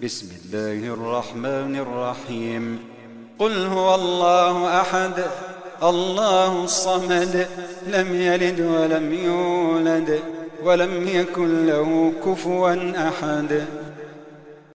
بسم الله الرحمن الرحيم. قل هو الله أحد الله الصمد لم يلد ولم يولد ولم يكن له كفوا أحد.